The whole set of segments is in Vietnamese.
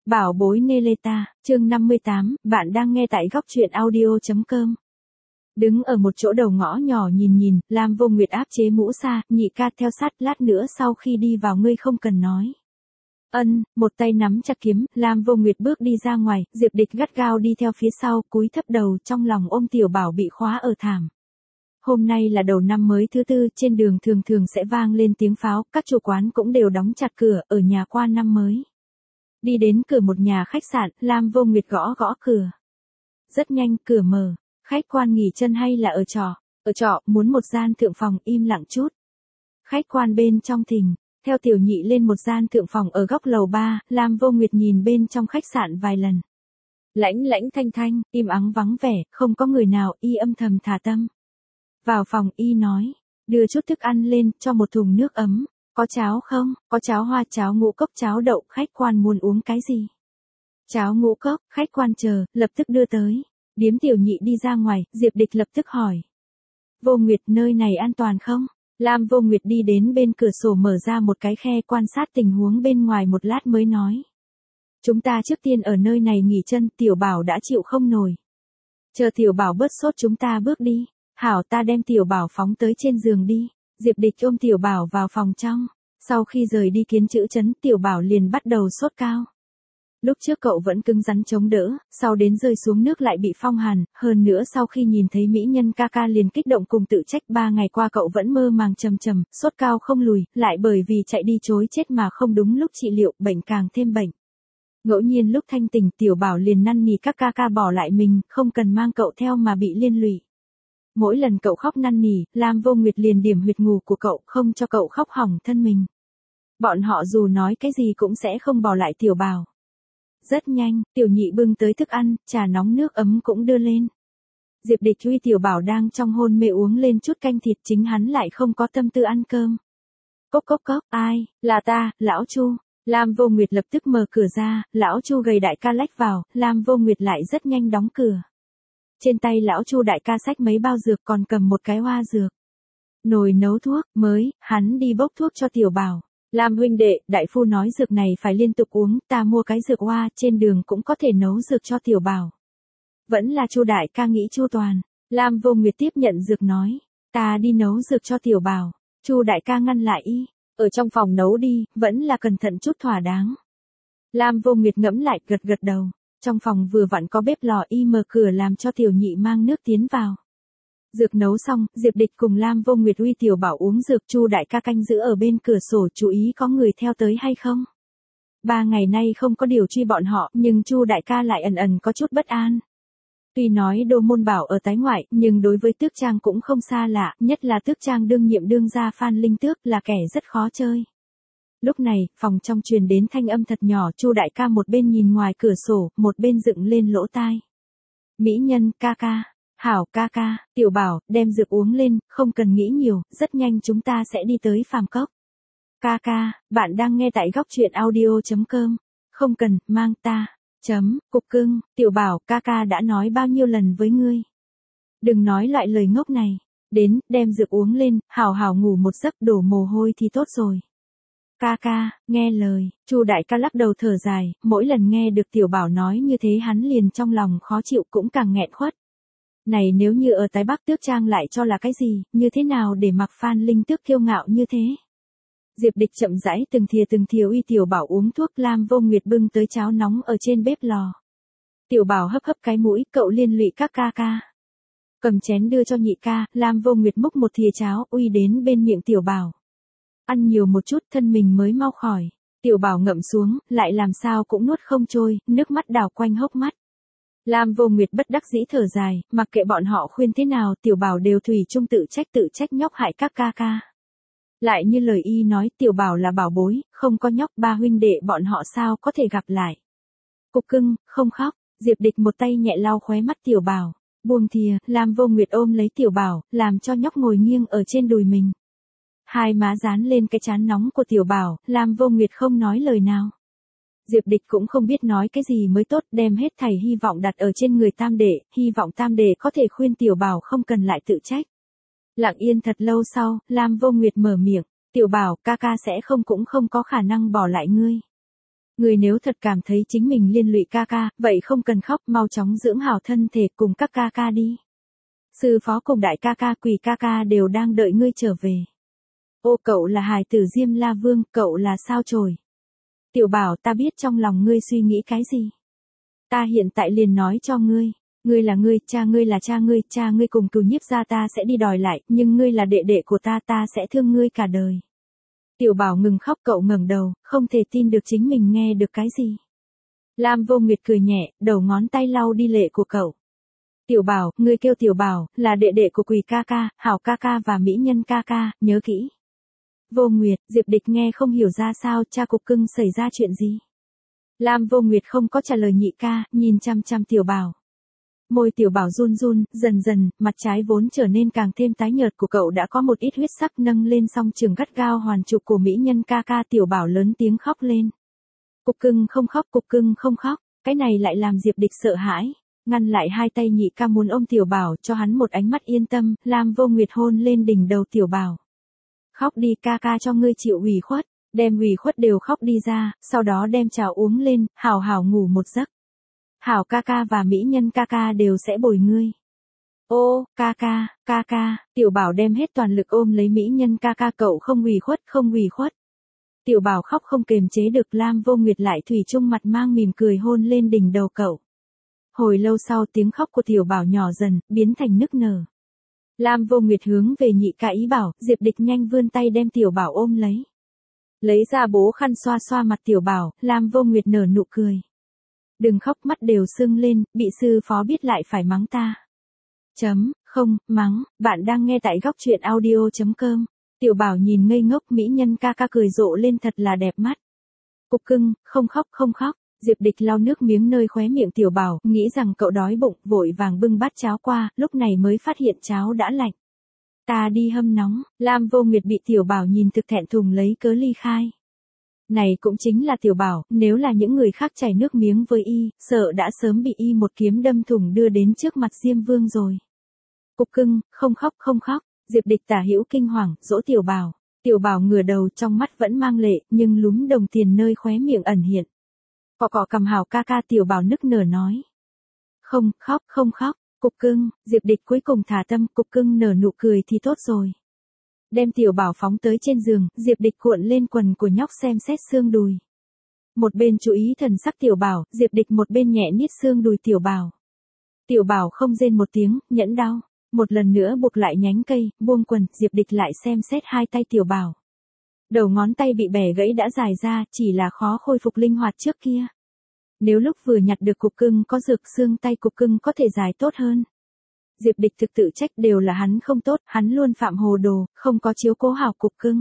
Bảo bối Neleta, chương 58, bạn đang nghe tại góc truyện audio.com. Đứng ở một chỗ đầu ngõ nhỏ nhìn, Lam Vô Nguyệt áp chế mũ xa, nhị ca theo sát, lát nữa sau khi đi vào ngươi không cần nói. Một tay nắm chặt kiếm, Lam Vô Nguyệt bước đi ra ngoài, Diệp Địch gắt gao đi theo phía sau, cúi thấp đầu trong lòng ôm Tiểu Bảo bị khóa ở thảm. Hôm nay là đầu năm mới thứ tư, trên đường thường sẽ vang lên tiếng pháo, các chủ quán cũng đều đóng chặt cửa, ở nhà qua năm mới. Đi đến cửa một nhà khách sạn, Lam Vô Nguyệt gõ cửa. Rất nhanh, cửa mở. Khách quan nghỉ chân hay là ở trọ? Ở trọ, muốn một gian thượng phòng, im lặng chút. Khách quan bên trong thình, theo tiểu nhị lên một gian thượng phòng ở góc lầu 3, Lam Vô Nguyệt nhìn bên trong khách sạn vài lần. Lãnh thanh, im ắng vắng vẻ, không có người nào, y âm thầm thả tâm. Vào phòng, y nói, đưa chút thức ăn lên, cho một thùng nước ấm. Có cháo không? Có cháo hoa, cháo ngũ cốc, cháo đậu, khách quan muốn uống cái gì? Cháo ngũ cốc, khách quan chờ, lập tức đưa tới. Điếm tiểu nhị đi ra ngoài, Diệp Địch lập tức hỏi. Vô Nguyệt, nơi này an toàn không? Lam Vô Nguyệt đi đến bên cửa sổ mở ra một cái khe quan sát tình huống bên ngoài một lát mới nói. Chúng ta trước tiên ở nơi này nghỉ chân, Tiểu Bảo đã chịu không nổi. Chờ Tiểu Bảo bớt sốt chúng ta bước đi. Hảo, ta đem Tiểu Bảo phóng tới trên giường đi. Diệp Địch ôm Tiểu Bảo vào phòng trong. Sau khi rời đi kiến chữ chấn, Tiểu Bảo liền bắt đầu sốt cao. Lúc trước cậu vẫn cứng rắn chống đỡ, sau đến rơi xuống nước lại bị phong hàn, hơn nữa sau khi nhìn thấy mỹ nhân ca ca liền kích động cùng tự trách 3 ngày qua cậu vẫn mơ màng trầm, sốt cao không lùi, lại bởi vì chạy đi chối chết mà không đúng lúc trị liệu, bệnh càng thêm bệnh. Ngẫu nhiên lúc thanh tỉnh Tiểu Bảo liền năn nỉ các ca ca bỏ lại mình, không cần mang cậu theo mà bị liên lụy. Mỗi lần cậu khóc năn nỉ, Lam Vô Nguyệt liền điểm huyệt ngủ của cậu, không cho cậu khóc hỏng thân mình. Bọn họ dù nói cái gì cũng sẽ không bỏ lại Tiểu Bảo. Rất nhanh, tiểu nhị bưng tới thức ăn, trà nóng nước ấm cũng đưa lên. Diệp Địch uy Tiểu Bảo đang trong hôn mê uống lên chút canh thịt, chính hắn lại không có tâm tư ăn cơm. Cốc, ai, là ta, lão Chu. Lam Vô Nguyệt lập tức mở cửa ra, lão Chu gầy đại ca lách vào, Lam Vô Nguyệt lại rất nhanh đóng cửa. Trên tay lão Chu đại ca xách mấy bao dược còn cầm một cái hoa dược. Nồi nấu thuốc, mới, hắn đi bốc thuốc cho Tiểu Bảo. Lam huynh đệ, đại phu nói dược này phải liên tục uống, ta mua cái dược hoa, trên đường cũng có thể nấu dược cho Tiểu Bảo. Vẫn là Chu đại ca nghĩ chu toàn. Lam Vô Nguyệt tiếp nhận dược nói, ta đi nấu dược cho Tiểu Bảo. Chu đại ca ngăn lại y, ở trong phòng nấu đi, vẫn là cẩn thận chút thỏa đáng. Lam Vô Nguyệt ngẫm lại, gật đầu. Trong phòng vừa vặn có bếp lò, y mở cửa làm cho tiểu nhị mang nước tiến vào. Dược nấu xong, Diệp Địch cùng Lam Vô Nguyệt uy Tiểu Bảo uống dược, Chu đại ca canh giữ ở bên cửa sổ chú ý có người theo tới hay không. 3 ngày nay không có điều truy bọn họ, nhưng Chu đại ca lại ẩn có chút bất an. Tuy nói Đô Môn Bảo ở tái ngoại, nhưng đối với Tước Trang cũng không xa lạ, nhất là Tước Trang đương nhiệm đương gia Phan Linh Tước là kẻ rất khó chơi. Lúc này, phòng trong truyền đến thanh âm thật nhỏ, Chu đại ca một bên nhìn ngoài cửa sổ, một bên dựng lên lỗ tai. Mỹ nhân, ca ca. Hảo ca ca, Tiểu Bảo, đem dược uống lên, không cần nghĩ nhiều, rất nhanh chúng ta sẽ đi tới Phàm Cốc. Ca ca, bạn đang nghe tại góc truyện audio.com. Không cần, mang ta. Cục cưng, Tiểu Bảo, ca ca đã nói bao nhiêu lần với ngươi. Đừng nói loại lời ngốc này. Đến, đem dược uống lên, hảo ngủ một giấc, đổ mồ hôi thì tốt rồi. Ca ca, nghe lời, Chu đại ca lắc đầu thở dài, mỗi lần nghe được Tiểu Bảo nói như thế hắn liền trong lòng khó chịu cũng càng nghẹn khuất. Này nếu như ở Tái Bắc Tước Trang lại cho là cái gì, như thế nào để mặc Phan Linh Tước kiêu ngạo như thế. Diệp Địch chậm rãi từng thìa uy Tiểu Bảo uống thuốc. Lam Vô Nguyệt bưng tới cháo nóng ở trên bếp lò. Tiểu Bảo hấp cái mũi, cậu liên lụy các ca ca. Cầm chén đưa cho nhị ca, Lam Vô Nguyệt múc một thìa cháo uy đến bên miệng Tiểu Bảo. Ăn nhiều một chút thân mình mới mau khỏi. Tiểu Bảo ngậm xuống, lại làm sao cũng nuốt không trôi, nước mắt đảo quanh hốc mắt. Lam Vô Nguyệt bất đắc dĩ thở dài, mặc kệ bọn họ khuyên thế nào, Tiểu Bảo đều thủy chung tự trách nhóc hại các ca ca. Lại như lời y nói, Tiểu Bảo là bảo bối, không có nhóc, ba huynh đệ bọn họ sao có thể gặp lại. Cục cưng, không khóc, Diệp Địch một tay nhẹ lau khóe mắt Tiểu Bảo, buông thìa, Lam Vô Nguyệt ôm lấy Tiểu Bảo, làm cho nhóc ngồi nghiêng ở trên đùi mình. Hai má dán lên cái trán nóng của Tiểu Bảo, Lam Vô Nguyệt không nói lời nào. Diệp Địch cũng không biết nói cái gì mới tốt, đem hết thảy hy vọng đặt ở trên người Tam đệ, hy vọng Tam đệ có thể khuyên Tiểu Bảo không cần lại tự trách. Lặng yên thật lâu sau, Lam Vô Nguyệt mở miệng, Tiểu Bảo, ca ca sẽ không cũng không có khả năng bỏ lại ngươi. Người nếu thật cảm thấy chính mình liên lụy ca ca, vậy không cần khóc, mau chóng dưỡng hảo thân thể cùng các ca ca đi. Sư phó cùng đại ca ca quỷ ca ca đều đang đợi ngươi trở về. Ô cậu là hài tử Diêm La Vương, cậu là sao chổi? Tiểu Bảo, ta biết trong lòng ngươi suy nghĩ cái gì. Ta hiện tại liền nói cho ngươi. Ngươi là ngươi, cha ngươi là cha ngươi cùng Cửu Nhiếp gia ta sẽ đi đòi lại, nhưng ngươi là đệ đệ của ta sẽ thương ngươi cả đời. Tiểu Bảo ngừng khóc, cậu ngẩng đầu, không thể tin được chính mình nghe được cái gì. Lam Vô Nguyệt cười nhẹ, đầu ngón tay lau đi lệ của cậu. Tiểu Bảo, ngươi kêu Tiểu Bảo, là đệ đệ của Quỷ ca ca, Hảo ca ca và Mỹ Nhân ca ca, nhớ kỹ. Vô Nguyệt, Diệp Địch nghe không hiểu ra sao, cha Cục Cưng xảy ra chuyện gì. Lam Vô Nguyệt không có trả lời nhị ca, nhìn chăm chăm Tiểu Bảo. Môi Tiểu Bảo run run, dần dần, mặt trái vốn trở nên càng thêm tái nhợt của cậu đã có một ít huyết sắc nâng lên song trường gắt gao hoàn trụ của Mỹ Nhân ca ca. Tiểu Bảo lớn tiếng khóc lên. Cục Cưng không khóc, Cục Cưng không khóc, cái này lại làm Diệp Địch sợ hãi. Ngăn lại hai tay nhị ca muốn ôm Tiểu Bảo, cho hắn một ánh mắt yên tâm. Lam Vô Nguyệt hôn lên đỉnh đầu Tiểu Bảo. Khóc đi, ca ca cho ngươi chịu ủy khuất, đem ủy khuất đều khóc đi ra, sau đó đem trà uống lên, hảo hảo ngủ một giấc. Hảo ca ca và Mỹ Nhân ca ca đều sẽ bồi ngươi. Ô, ca ca, Tiểu Bảo đem hết toàn lực ôm lấy Mỹ Nhân ca ca, cậu không ủy khuất. Tiểu Bảo khóc không kềm chế được. Lam Vô Nguyệt lại thủy chung mặt mang mỉm cười hôn lên đỉnh đầu cậu. Hồi lâu sau tiếng khóc của Tiểu Bảo nhỏ dần, biến thành nức nở. Lam Vô Nguyệt hướng về nhị ca ý bảo, Diệp Địch nhanh vươn tay đem Tiểu Bảo ôm lấy. Lấy ra bố khăn xoa xoa mặt Tiểu Bảo, Lam Vô Nguyệt nở nụ cười. Đừng khóc, mắt đều sưng lên, bị sư phó biết lại phải mắng ta. Không, mắng, bạn đang nghe tại góc truyện audio.com. Tiểu Bảo nhìn ngây ngốc, Mỹ Nhân ca ca cười rộ lên thật là đẹp mắt. Cục Cưng, không khóc. Diệp Địch lau nước miếng nơi khóe miệng Tiểu Bảo, nghĩ rằng cậu đói bụng, vội vàng bưng bát cháo qua, lúc này mới phát hiện cháo đã lạnh. Ta đi hâm nóng. Lam Vô Nguyệt bị Tiểu Bảo nhìn thực thẹn thùng lấy cớ ly khai. Này cũng chính là Tiểu Bảo, nếu là những người khác chảy nước miếng với y, sợ đã sớm bị y một kiếm đâm thủng đưa đến trước mặt Diêm Vương rồi. Cục Cưng, không khóc. Diệp Địch tả hữu kinh hoàng, dỗ Tiểu Bảo. Tiểu Bảo ngửa đầu, trong mắt vẫn mang lệ, nhưng lúm đồng tiền nơi khóe miệng ẩn hiện. Cọ cầm Hảo ca ca. Tiểu Bảo nức nở nói. Không khóc. Cục Cưng, Diệp Địch cuối cùng thả tâm. Cục Cưng nở nụ cười thì tốt rồi. Đem Tiểu Bảo phóng tới trên giường, Diệp Địch cuộn lên quần của nhóc xem xét xương đùi. Một bên chú ý thần sắc Tiểu Bảo, Diệp Địch một bên nhẹ niết xương đùi Tiểu Bảo. Tiểu Bảo không rên một tiếng, nhẫn đau. Một lần nữa buộc lại nhánh cây, buông quần, Diệp Địch lại xem xét hai tay Tiểu Bảo. Đầu ngón tay bị bẻ gãy đã dài ra, chỉ là khó khôi phục linh hoạt trước kia. Nếu lúc vừa nhặt được Cục Cưng có dược xương tay Cục Cưng có thể dài tốt hơn. Diệp Địch thực tự trách, đều là hắn không tốt, hắn luôn phạm hồ đồ, không có chiếu cố hảo Cục Cưng.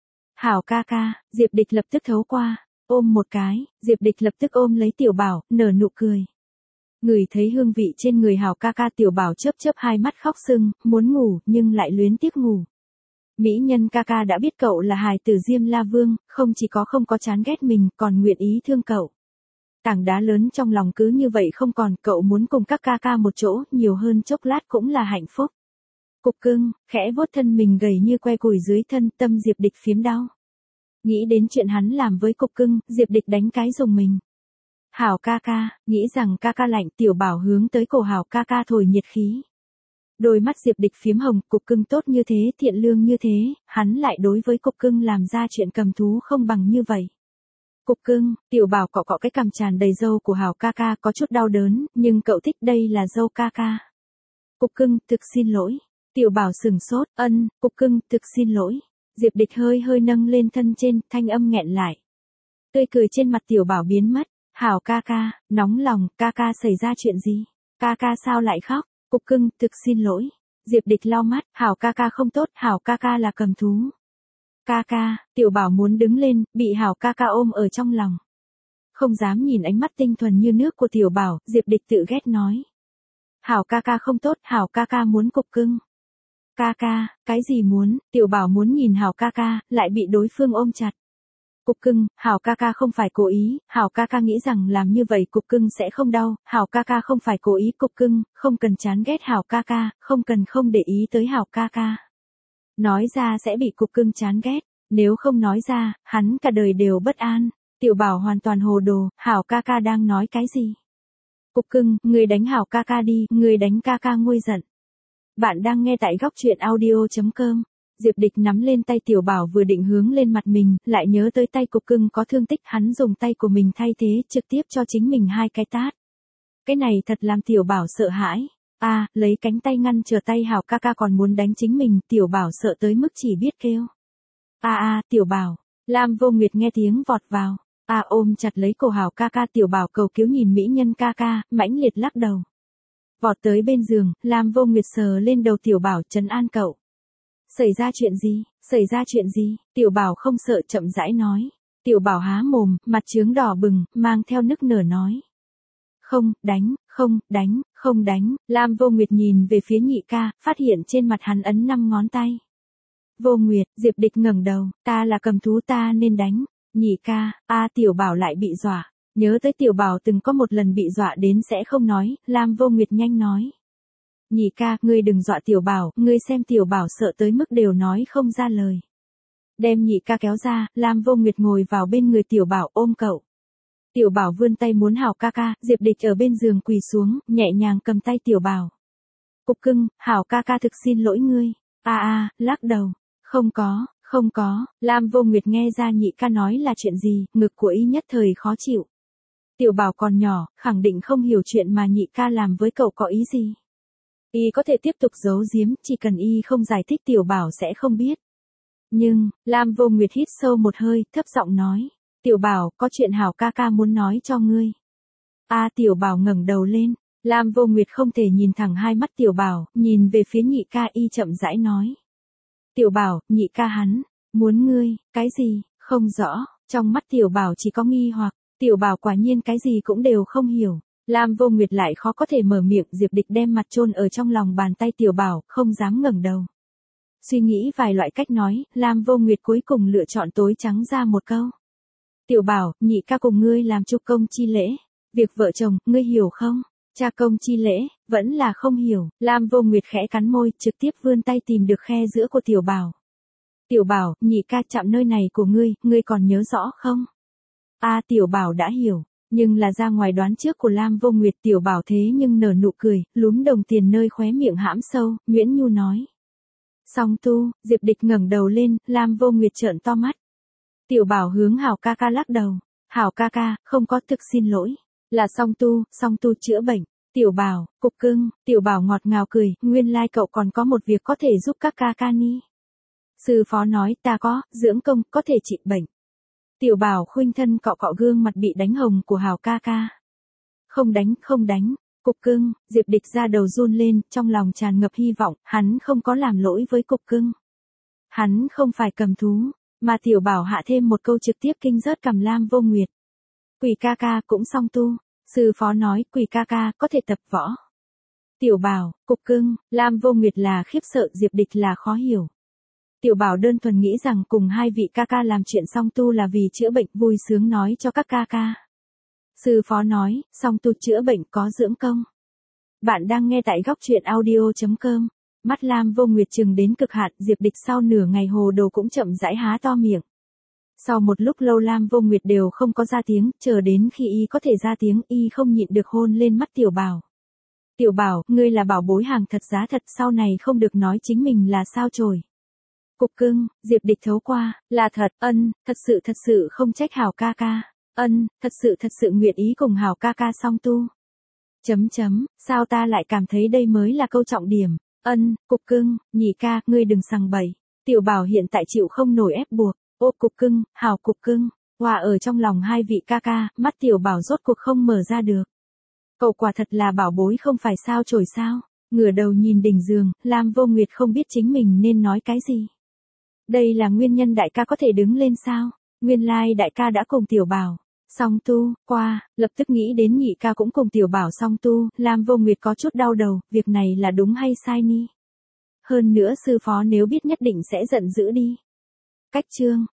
Hảo ca ca, Diệp Địch lập tức thấu qua, ôm một cái, Diệp Địch lập tức ôm lấy Tiểu Bảo, nở nụ cười. Ngửi thấy hương vị trên người Hảo ca ca. Tiểu Bảo chớp hai mắt khóc sưng, muốn ngủ, nhưng lại luyến tiếc ngủ. Mỹ Nhân ca ca đã biết cậu là hài tử Diêm La Vương, không chỉ có không có chán ghét mình, còn nguyện ý thương cậu. Tảng đá lớn trong lòng cứ như vậy không còn, cậu muốn cùng các ca ca một chỗ, nhiều hơn chốc lát cũng là hạnh phúc. Cục Cưng, khẽ vuốt thân mình gầy như que củi dưới thân, tâm Diệp Địch phiếm đau. Nghĩ đến chuyện hắn làm với Cục Cưng, Diệp Địch đánh cái rùng mình. Hảo ca ca, nghĩ rằng ca ca lạnh. Tiểu Bảo hướng tới cổ Hảo ca ca thổi nhiệt khí. Đôi mắt Diệp Địch phiếm hồng. Cục Cưng tốt như thế, thiện lương như thế, hắn lại đối với Cục Cưng làm ra chuyện cầm thú không bằng như vậy. Cục Cưng, Tiểu Bảo cọ cái cằm tràn đầy râu của Hảo ca ca, có chút đau đớn, nhưng cậu thích, đây là râu ca ca. Cục Cưng, thực xin lỗi. Tiểu Bảo sừng sốt, Cục Cưng, thực xin lỗi. Diệp Địch hơi nâng lên thân trên, thanh âm nghẹn lại. Tươi cười trên mặt Tiểu Bảo biến mất. Hảo ca ca, nóng lòng, ca ca xảy ra chuyện gì? Ca ca sao lại khóc? Cục Cưng, thực xin lỗi. Diệp Địch lau mắt, Hảo ca ca không tốt, Hảo ca ca là cầm thú. Ca ca, Tiểu Bảo muốn đứng lên, bị Hảo ca ca ôm ở trong lòng. Không dám nhìn ánh mắt tinh thuần như nước của Tiểu Bảo, Diệp Địch tự ghét nói. Hảo ca ca không tốt, Hảo ca ca muốn Cục Cưng. Ca ca, cái gì muốn? Tiểu Bảo muốn nhìn Hảo ca ca, lại bị đối phương ôm chặt. Cục Cưng, Hảo ca ca không phải cố ý, Hảo ca ca nghĩ rằng làm như vậy Cục Cưng sẽ không đau, Hảo ca ca không phải cố ý. Cục Cưng, không cần chán ghét Hảo ca ca, không cần không để ý tới Hảo ca ca. Nói ra sẽ bị Cục Cưng chán ghét, nếu không nói ra, hắn cả đời đều bất an. Tiểu Bảo hoàn toàn hồ đồ, Hảo ca ca đang nói cái gì? Cục cưng, người đánh Hảo ca ca đi, người đánh ca ca nguôi giận. Bạn đang nghe tại góc truyện audio.com. Diệp Địch nắm lên tay Tiểu Bảo vừa định hướng lên mặt mình, lại nhớ tới tay cục cưng có thương tích, hắn dùng tay của mình thay thế, trực tiếp cho chính mình 2 cái tát. Cái này thật làm Tiểu Bảo sợ hãi. Lấy cánh tay ngăn trở tay Hảo ca ca còn muốn đánh chính mình, Tiểu Bảo sợ tới mức chỉ biết kêu. Tiểu Bảo. Lam Vô Nguyệt nghe tiếng vọt vào. Ôm chặt lấy cổ Hảo ca ca, Tiểu Bảo cầu cứu nhìn mỹ nhân ca ca, mãnh liệt lắc đầu. Vọt tới bên giường, Lam Vô Nguyệt sờ lên đầu Tiểu Bảo trấn an cậu. Xảy ra chuyện gì? Tiểu Bảo không sợ chậm rãi nói. Tiểu Bảo há mồm, mặt trướng đỏ bừng, mang theo nức nở nói. Không đánh. Lam Vô Nguyệt nhìn về phía nhị ca, phát hiện trên mặt hắn ấn 5 ngón tay. Vô Nguyệt, Diệp Địch ngẩng đầu, ta là cầm thú ta nên đánh. Nhị ca, Tiểu Bảo lại bị dọa. Nhớ tới Tiểu Bảo từng có một lần bị dọa đến sẽ không nói, Lam Vô Nguyệt nhanh nói. Nhị ca, ngươi đừng dọa Tiểu Bảo, ngươi xem Tiểu Bảo sợ tới mức đều nói không ra lời. Đem nhị ca kéo ra, Lam Vô Nguyệt ngồi vào bên người Tiểu Bảo ôm cậu. Tiểu Bảo vươn tay muốn Hảo ca ca, Diệp Địch ở bên giường quỳ xuống, nhẹ nhàng cầm tay Tiểu Bảo. Cục cưng, Hảo ca ca thực xin lỗi ngươi. Lắc đầu. Không có, Lam Vô Nguyệt nghe ra nhị ca nói là chuyện gì, ngực của y nhất thời khó chịu. Tiểu Bảo còn nhỏ, khẳng định không hiểu chuyện mà nhị ca làm với cậu có ý gì. Y có thể tiếp tục giấu giếm, chỉ cần y không giải thích Tiểu Bảo sẽ không biết. Nhưng, Lam Vô Nguyệt hít sâu một hơi, thấp giọng nói. Tiểu Bảo, có chuyện Hảo ca ca muốn nói cho ngươi. Tiểu Bảo ngẩng đầu lên. Lam Vô Nguyệt không thể nhìn thẳng hai mắt Tiểu Bảo, nhìn về phía nhị ca, y chậm rãi nói. Tiểu Bảo, nhị ca hắn, muốn ngươi, cái gì, không rõ, trong mắt Tiểu Bảo chỉ có nghi hoặc, Tiểu Bảo quả nhiên cái gì cũng đều không hiểu. Lam Vô Nguyệt lại khó có thể mở miệng, Diệp Địch đem mặt chôn ở trong lòng bàn tay Tiểu Bảo, không dám ngẩng đầu. Suy nghĩ vài loại cách nói, Lam Vô Nguyệt cuối cùng lựa chọn tối trắng ra một câu. Tiểu Bảo, nhị ca cùng ngươi làm chu công chi lễ. Việc vợ chồng, ngươi hiểu không? Cha công chi lễ, vẫn là không hiểu. Lam Vô Nguyệt khẽ cắn môi, trực tiếp vươn tay tìm được khe giữa của Tiểu Bảo. Tiểu Bảo, nhị ca chạm nơi này của ngươi còn nhớ rõ không? Tiểu Bảo đã hiểu. Nhưng là ra ngoài đoán trước của Lam Vô Nguyệt, Tiểu Bảo thế nhưng nở nụ cười, lúm đồng tiền nơi khóe miệng hãm sâu, Nguyễn Nhu nói. Song tu, Diệp Địch ngẩng đầu lên, Lam Vô Nguyệt trợn to mắt. Tiểu Bảo hướng Hảo ca ca lắc đầu. Hảo ca ca, không có, thực xin lỗi. Là song tu chữa bệnh. Tiểu Bảo, cục cưng, Tiểu Bảo ngọt ngào cười, nguyên lai cậu còn có một việc có thể giúp các ca ca ni. Sư phó nói ta có, dưỡng công, có thể trị bệnh. Tiểu Bảo khuynh thân cọ cọ gương mặt bị đánh hồng của Hảo ca ca. Không đánh, cục cưng, Diệp Địch ra đầu run lên, trong lòng tràn ngập hy vọng, hắn không có làm lỗi với cục cưng. Hắn không phải cầm thú, mà Tiểu Bảo hạ thêm một câu trực tiếp kinh rớt cằm Lam Vô Nguyệt. Quỷ ca ca cũng song tu, sư phó nói quỷ ca ca có thể tập võ. Tiểu Bảo, cục cưng, Lam Vô Nguyệt là khiếp sợ, Diệp Địch là khó hiểu. Tiểu Bảo đơn thuần nghĩ rằng cùng hai vị ca ca làm chuyện song tu là vì chữa bệnh, vui sướng nói cho các ca ca. Sư phó nói, song tu chữa bệnh có dưỡng công. Bạn đang nghe tại góc truyện audio.com. Mắt Lam Vô Nguyệt trừng đến cực hạn, Diệp Địch sau nửa ngày hồ đồ cũng chậm rãi há to miệng. Sau một lúc lâu Lam Vô Nguyệt đều không có ra tiếng, chờ đến khi y có thể ra tiếng, y không nhịn được hôn lên mắt Tiểu Bảo. Tiểu Bảo, ngươi là bảo bối hàng thật giá thật, sau này không được nói chính mình là sao chổi. Cục cưng, Diệp Địch thấu qua, là thật, thật sự không trách Hảo ca ca. Thật sự nguyện ý cùng Hảo ca ca song tu. Sao ta lại cảm thấy đây mới là câu trọng điểm. Cục cưng, nhị ca, ngươi đừng sằng bậy. Tiểu Bảo hiện tại chịu không nổi ép buộc. Ô cục cưng, Hảo cục cưng, hòa ở trong lòng hai vị ca ca, mắt Tiểu Bảo rốt cuộc không mở ra được. Cậu quả thật là bảo bối không phải sao chổi sao. Ngửa đầu nhìn đỉnh giường, Lam Vô Nguyệt không biết chính mình nên nói cái gì. Đây là nguyên nhân đại ca có thể đứng lên sao? Nguyên lai đại ca đã cùng Tiểu Bảo song tu qua, lập tức nghĩ đến nhị ca cũng cùng Tiểu Bảo song tu, Lam Vô Nguyệt có chút đau đầu, việc này là đúng hay sai ni? Hơn nữa sư phó nếu biết nhất định sẽ giận dữ đi. Cách chương